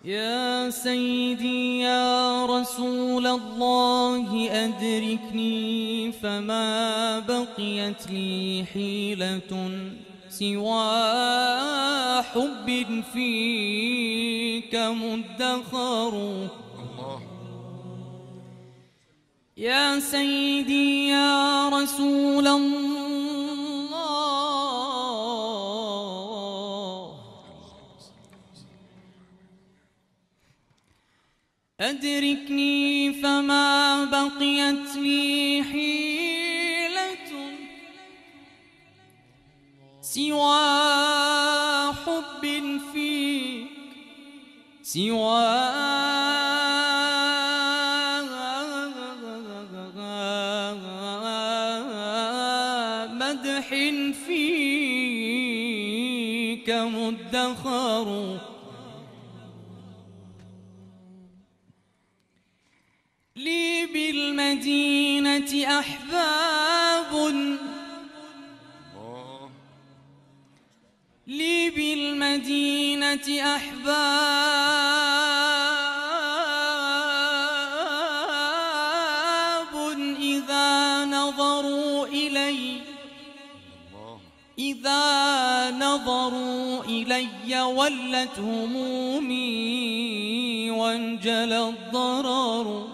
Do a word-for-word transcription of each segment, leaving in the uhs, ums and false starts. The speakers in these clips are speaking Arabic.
يا سيدي يا رسول الله أدركني، فما بقيت لي حيلة سوى حب فيك مدخر. يا سيدي يا رسول الله أدركني، فما بقيت لي حيلة سوى حب فيك، سوى مدح فيك مدخر. لي بالمدينة أحباب، لي بالمدينة أحباب، إذا نظروا إلي إذا نظروا إلي ولت همومي وانجلى الضرر.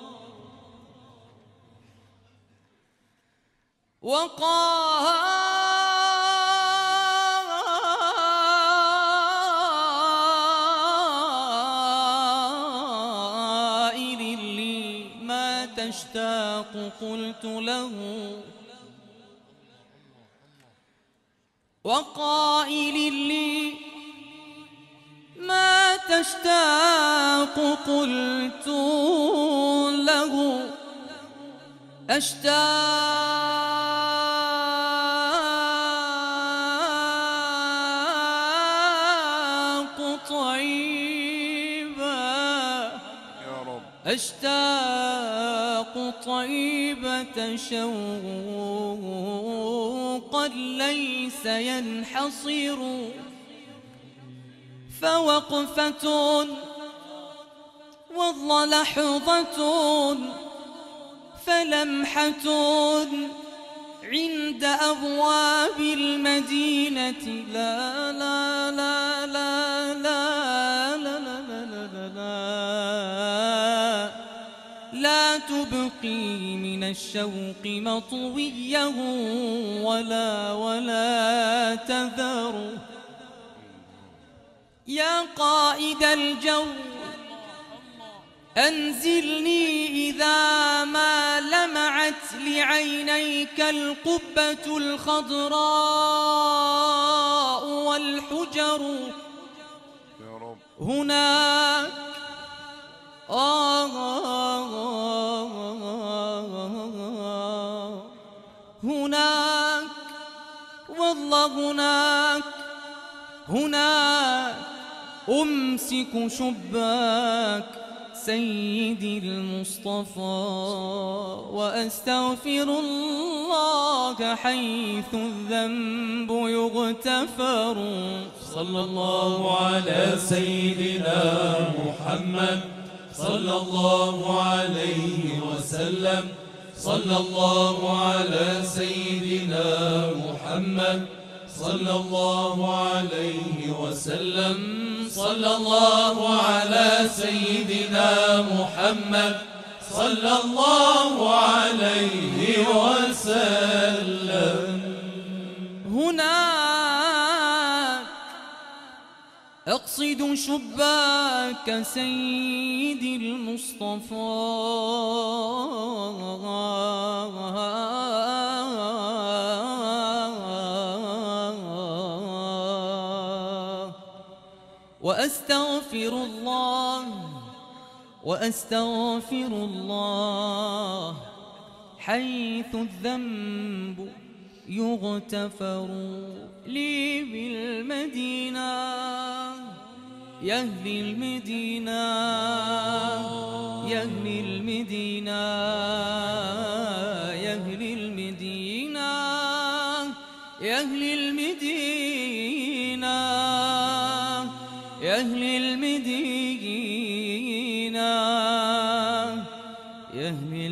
وقائل لي ما تشتاق قلت له، وقائل لي ما تشتاق قلت له، أشتاق طيبا يا رب، أشتاق طيبة شوقا ليس ينحصر. فوقفة والله لحظة، فلمحة عند أبواب المدينة، لا لا لا لا لا لا لا لا لا تبقي من الشوق مطويه ولا ولا تذر. يا قائد الجو أنزلني إذا ما لمعت لعينيك القبة الخضراء والحجر. يا رب هناك آه هناك والله هناك هناك أمسك شباك سيدي المصطفى وأستغفر الله حيث الذنب يغتفر. صلى الله على سيدنا محمد صلى الله عليه وسلم. صلى الله على سيدنا محمد صلى الله عليه وسلم. صلى الله على سيدنا محمد صلى الله عليه وسلم. هناك أقصد شباك سيدي المصطفى وأستغفر الله وأستغفر الله حيث الذنب يغتفر. لي بالمدينة يا أهل المدينة يا أهل المدينة يا أهل المدينة يا أهل المدينة يا أهل المدينة يا أهل